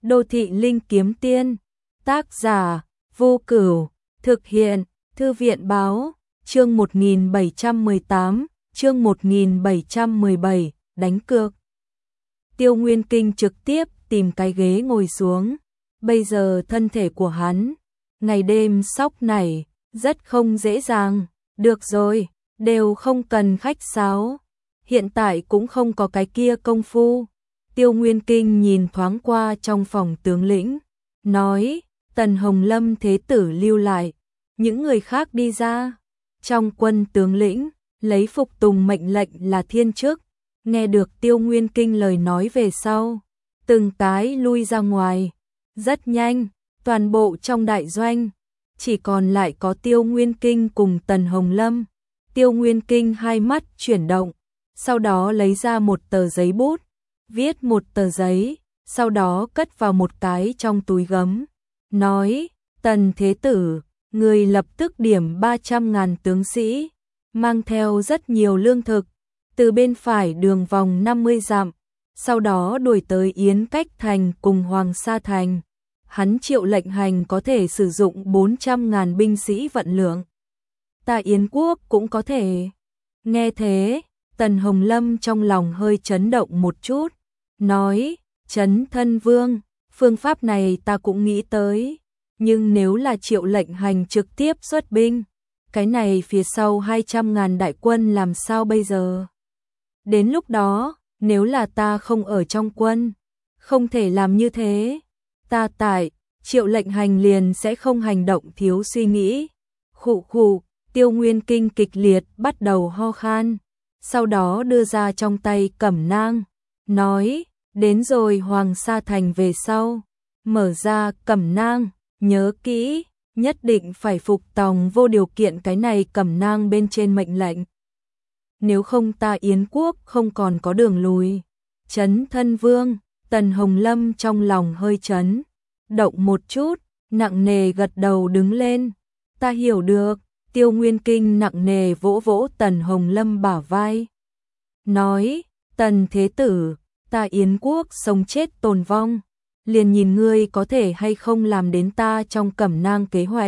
Đô thị linh kiếm tiên, tác giả, Vô Cửu, thực hiện, Thư viện báo, chương 1718, chương 1717, đánh cược. Tiêu Nguyên Kinh trực tiếp tìm cái ghế ngồi xuống, bây giờ thân thể của hắn, ngày đêm sóc nảy, rất không dễ dàng, được rồi, đều không cần khách sáo, hiện tại cũng không có cái kia công phu. Tiêu Nguyên Kinh nhìn thoáng qua trong phòng tướng lĩnh, nói, Tần Hồng Lâm thế tử lưu lại, những người khác đi ra. Trong quân tướng lĩnh, lấy phục tùng mệnh lệnh là thiên chức, nghe được Tiêu Nguyên Kinh lời nói về sau, từng cái lui ra ngoài. Rất nhanh, toàn bộ trong đại doanh, chỉ còn lại có Tiêu Nguyên Kinh cùng Tần Hồng Lâm. Tiêu Nguyên Kinh hai mắt chuyển động, sau đó lấy ra một tờ giấy bút, viết một tờ giấy, sau đó cất vào một cái trong túi gấm, nói, Tần Thế Tử, người lập tức điểm 300.000 tướng sĩ, mang theo rất nhiều lương thực, từ bên phải đường vòng 50 dặm, sau đó đuổi tới Yến Cách Thành cùng Hoàng Sa Thành. Hắn triệu lệnh hành có thể sử dụng 400.000 binh sĩ vận lượng. Ta Yến Quốc cũng có thể. Nghe thế, Tần Hồng Lâm trong lòng hơi chấn động một chút, nói, Trấn Thân Vương, phương pháp này ta cũng nghĩ tới, nhưng nếu là triệu lệnh hành trực tiếp xuất binh, cái này phía sau 200.000 đại quân làm sao bây giờ? Đến lúc đó, nếu là ta không ở trong quân, không thể làm như thế, ta tại, triệu lệnh hành liền sẽ không hành động thiếu suy nghĩ. Khụ khụ, Tiêu Nguyên Kinh kịch liệt bắt đầu ho khan, sau đó đưa ra trong tay cẩm nang, nói, đến rồi Hoàng Sa Thành về sau, mở ra cẩm nang, nhớ kỹ, nhất định phải phục tòng vô điều kiện cái này cẩm nang bên trên mệnh lệnh. Nếu không ta Yến Quốc không còn có đường lùi. Trấn Thân Vương, Tần Hồng Lâm trong lòng hơi chấn động một chút, nặng nề gật đầu đứng lên. Ta hiểu được. Tiêu Nguyên Kinh nặng nề vỗ vỗ Tần Hồng Lâm bả vai, nói, Tần Thế Tử, ta Yến Quốc sống chết tồn vong, liền nhìn ngươi có thể hay không làm đến ta trong cẩm nang kế hoạch.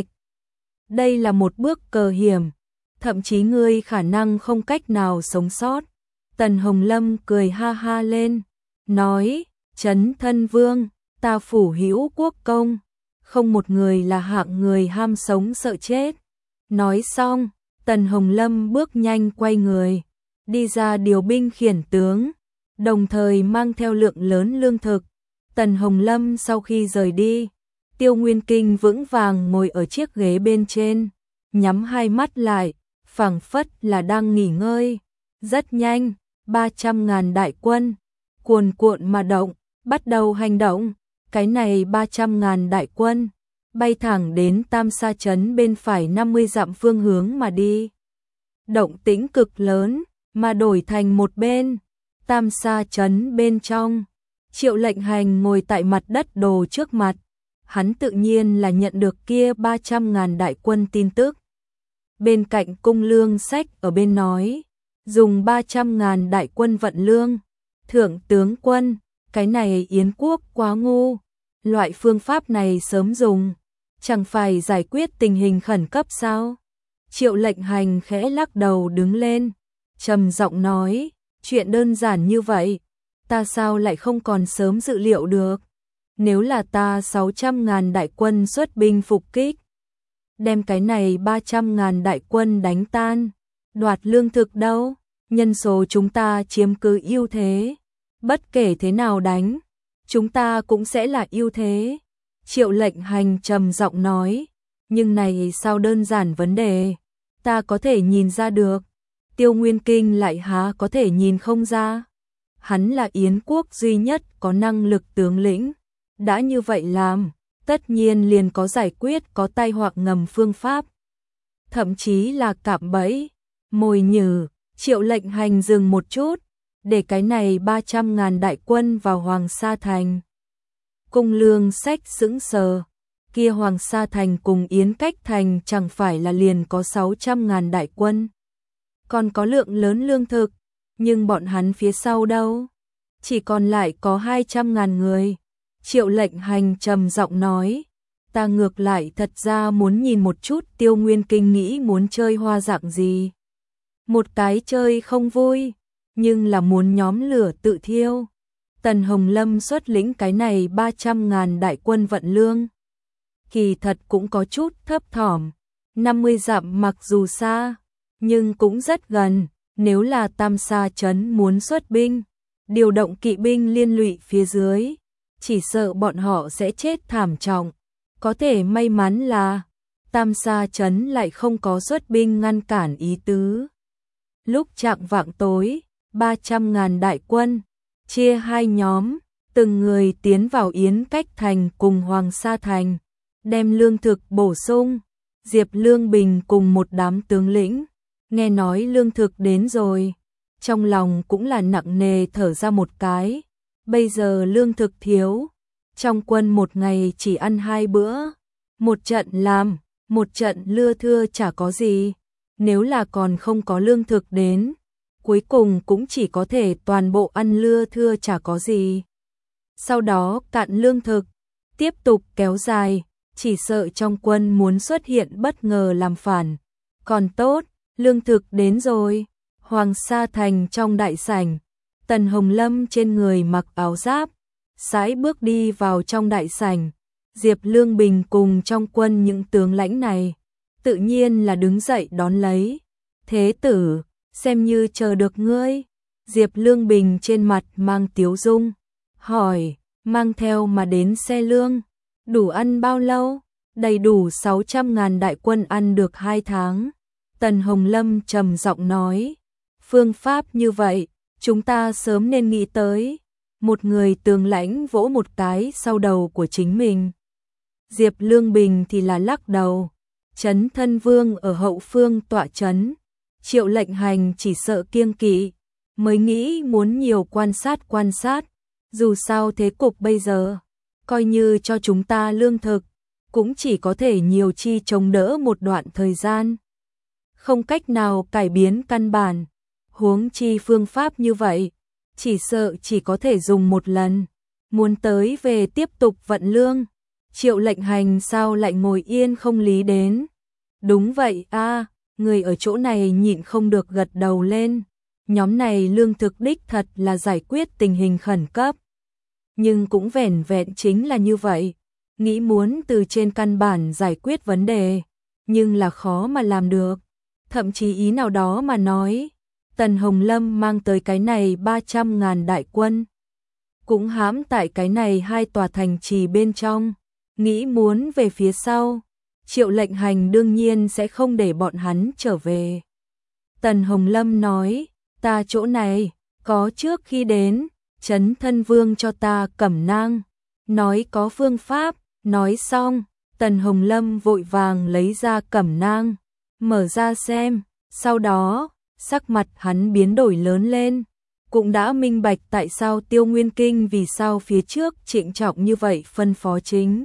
Đây là một bước cờ hiểm, thậm chí ngươi khả năng không cách nào sống sót. Tần Hồng Lâm cười ha ha lên, nói, Trấn Thân Vương, ta phủ hữu quốc công, không một người là hạng người ham sống sợ chết. Nói xong, Tần Hồng Lâm bước nhanh quay người, đi ra điều binh khiển tướng, đồng thời mang theo lượng lớn lương thực. Tần Hồng Lâm sau khi rời đi, Tiêu Nguyên Kinh vững vàng ngồi ở chiếc ghế bên trên, nhắm hai mắt lại, phảng phất là đang nghỉ ngơi. Rất nhanh, 300.000 đại quân, cuồn cuộn mà động, bắt đầu hành động. Cái này 300.000 đại quân bay thẳng đến Tam Sa Trấn bên phải 50 dặm phương hướng mà đi. Động tĩnh cực lớn, mà đổi thành một bên, Tam Sa Trấn bên trong. Triệu lệnh hành ngồi tại mặt đất đồ trước mặt, hắn tự nhiên là nhận được kia 300.000 đại quân tin tức. Bên cạnh Cung Lương Sách ở bên nói, dùng 300.000 đại quân vận lương. Thượng tướng quân, cái này Yến Quốc quá ngu, loại phương pháp này sớm dùng, chẳng phải giải quyết tình hình khẩn cấp sao? Triệu lệnh hành khẽ lắc đầu đứng lên, trầm giọng nói, chuyện đơn giản như vậy, ta sao lại không còn sớm dự liệu được? Nếu là ta 600.000 đại quân xuất binh phục kích, đem cái này 300.000 đại quân đánh tan, đoạt lương thực đâu? Nhân số chúng ta chiếm cứ ưu thế, bất kể thế nào đánh, chúng ta cũng sẽ là ưu thế. Triệu lệnh hành trầm giọng nói, nhưng này sao đơn giản vấn đề, ta có thể nhìn ra được. Tiêu Nguyên Kinh lại há có thể nhìn không ra. Hắn là Yến Quốc duy nhất có năng lực tướng lĩnh, đã như vậy làm, tất nhiên liền có giải quyết có tai họa ngầm phương pháp, thậm chí là cạm bẫy, mồi nhử. Triệu lệnh hành dừng một chút, để cái này 300.000 đại quân vào Hoàng Sa Thành. Cung Lương Sách sững sờ, kia Hoàng Sa Thành cùng Yến Cách Thành chẳng phải là liền có 600.000 đại quân, còn có lượng lớn lương thực, nhưng bọn hắn phía sau đâu? Chỉ còn lại có 200.000 người. Triệu Lệnh Hành trầm giọng nói, ta ngược lại thật ra muốn nhìn một chút Tiêu Nguyên Kinh nghĩ muốn chơi hoa dạng gì. Một cái chơi không vui, nhưng là muốn nhóm lửa tự thiêu. Tần Hồng Lâm xuất lĩnh cái này 300.000 đại quân vận lương. Kỳ thật cũng có chút thấp thỏm, 50 dặm mặc dù xa, nhưng cũng rất gần, nếu là Tam Sa trấn muốn xuất binh, điều động kỵ binh liên lụy phía dưới, chỉ sợ bọn họ sẽ chết thảm trọng. Có thể may mắn là Tam Sa trấn lại không có xuất binh ngăn cản ý tứ. Lúc chạng vạng tối, 300.000 đại quân chia hai nhóm, từng người tiến vào Yến Cách Thành cùng Hoàng Sa Thành, đem lương thực bổ sung. Diệp Lương Bình cùng một đám tướng lĩnh, nghe nói lương thực đến rồi, trong lòng cũng là nặng nề thở ra một cái. Bây giờ lương thực thiếu, trong quân một ngày chỉ ăn 2 bữa, một trận làm, một trận lưa thưa chả có gì. Nếu là còn không có lương thực đến, cuối cùng cũng chỉ có thể toàn bộ ăn lưa thưa chả có gì. Sau đó cạn lương thực, tiếp tục kéo dài, chỉ sợ trong quân muốn xuất hiện bất ngờ làm phản. Còn tốt, lương thực đến rồi. Hoàng Sa Thành trong đại sảnh, Tần Hồng Lâm trên người mặc áo giáp, sải bước đi vào trong đại sảnh. Diệp Lương Bình cùng trong quân những tướng lãnh này, tự nhiên là đứng dậy đón lấy. Thế tử, xem như chờ được ngươi. Diệp Lương Bình trên mặt mang tiếu dung, hỏi, mang theo mà đến xe lương, đủ ăn bao lâu? Đầy đủ 600.000 đại quân ăn được 2 tháng. Tần Hồng Lâm trầm giọng nói, phương pháp như vậy, chúng ta sớm nên nghĩ tới. Một người tướng lãnh vỗ một cái sau đầu của chính mình. Diệp Lương Bình thì là lắc đầu, Trấn Thân Vương ở hậu phương tọa trấn, Triệu Lệnh Hành chỉ sợ kiêng kỵ, mới nghĩ muốn nhiều quan sát, dù sao thế cục bây giờ, coi như cho chúng ta lương thực, cũng chỉ có thể nhiều chi chống đỡ một đoạn thời gian, không cách nào cải biến căn bản. Huống chi phương pháp như vậy, chỉ sợ chỉ có thể dùng một lần, muốn tới về tiếp tục vận lương. Triệu Lệnh Hành sao lại ngồi yên không lý đến? Đúng vậy a, người ở chỗ này nhịn không được gật đầu lên. Nhóm này lương thực đích thật là giải quyết tình hình khẩn cấp, nhưng cũng vẻn vẹn chính là như vậy. Nghĩ muốn từ trên căn bản giải quyết vấn đề, nhưng là khó mà làm được. Thậm chí ý nào đó mà nói, Tần Hồng Lâm mang tới cái này 300.000 đại quân, cũng hãm tại cái này 2 tòa thành trì bên trong, nghĩ muốn về phía sau, Triệu Lệnh Hành đương nhiên sẽ không để bọn hắn trở về. Tần Hồng Lâm nói, ta chỗ này, có trước khi đến, Trấn Thân Vương cho ta cẩm nang, nói có phương pháp. Nói xong, Tần Hồng Lâm vội vàng lấy ra cẩm nang, mở ra xem, sau đó, sắc mặt hắn biến đổi lớn lên, cũng đã minh bạch tại sao Tiêu Nguyên Kinh vì sao phía trước trịnh trọng như vậy phân phó chính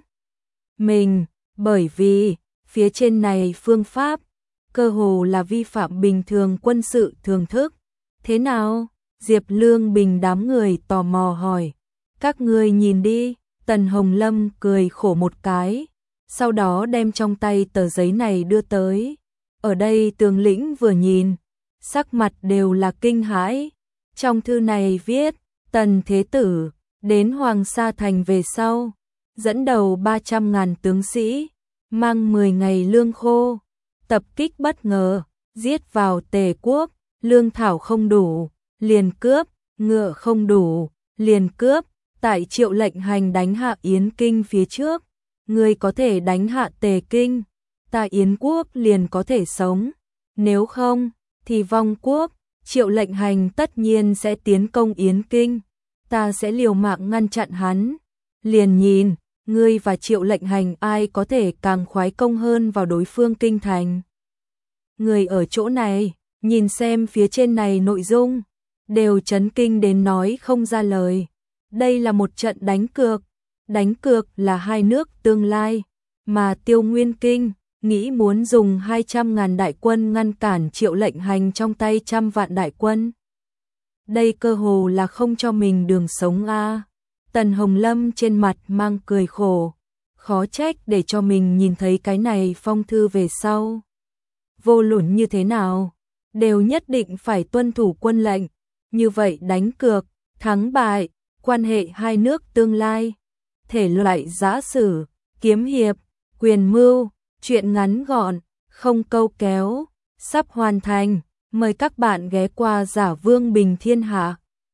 mình, bởi vì, phía trên này phương pháp, cơ hồ là vi phạm bình thường quân sự thường thức. Thế nào? Diệp Lương Bình đám người tò mò hỏi, các ngươi nhìn đi. Tần Hồng Lâm cười khổ một cái, sau đó đem trong tay tờ giấy này đưa tới. Ở đây tướng lĩnh vừa nhìn, sắc mặt đều là kinh hãi. Trong thư này viết, Tần Thế Tử, đến Hoàng Sa Thành về sau, dẫn đầu 300.000 tướng sĩ, mang 10 ngày lương khô, tập kích bất ngờ, giết vào Tề quốc, lương thảo không đủ, liền cướp, ngựa không đủ, liền cướp. Tại Triệu Lệnh Hành đánh hạ Yến Kinh phía trước, người có thể đánh hạ Tề Kinh, ta Yến quốc liền có thể sống, nếu không, thì vong quốc. Triệu Lệnh Hành tất nhiên sẽ tiến công Yến Kinh, ta sẽ liều mạng ngăn chặn hắn. Liền nhìn, ngươi và Triệu Lệnh Hành ai có thể càng khoái công hơn vào đối phương kinh thành. Người ở chỗ này, nhìn xem phía trên này nội dung, đều chấn kinh đến nói không ra lời. Đây là một trận đánh cược là hai nước tương lai, mà Tiêu Nguyên Kinh nghĩ muốn dùng 200.000 đại quân ngăn cản Triệu Lệnh Hành trong tay 100 vạn đại quân. Đây cơ hồ là không cho mình đường sống a. Tần Hồng Lâm trên mặt mang cười khổ, khó trách để cho mình nhìn thấy cái này phong thư về sau. Vô luận như thế nào, đều nhất định phải tuân thủ quân lệnh, như vậy đánh cược, thắng bại, quan hệ hai nước tương lai, thể loại giã sử, kiếm hiệp, quyền mưu, chuyện ngắn gọn, không câu kéo, sắp hoàn thành, mời các bạn ghé qua Giả Vương Bình Thiên Hạ.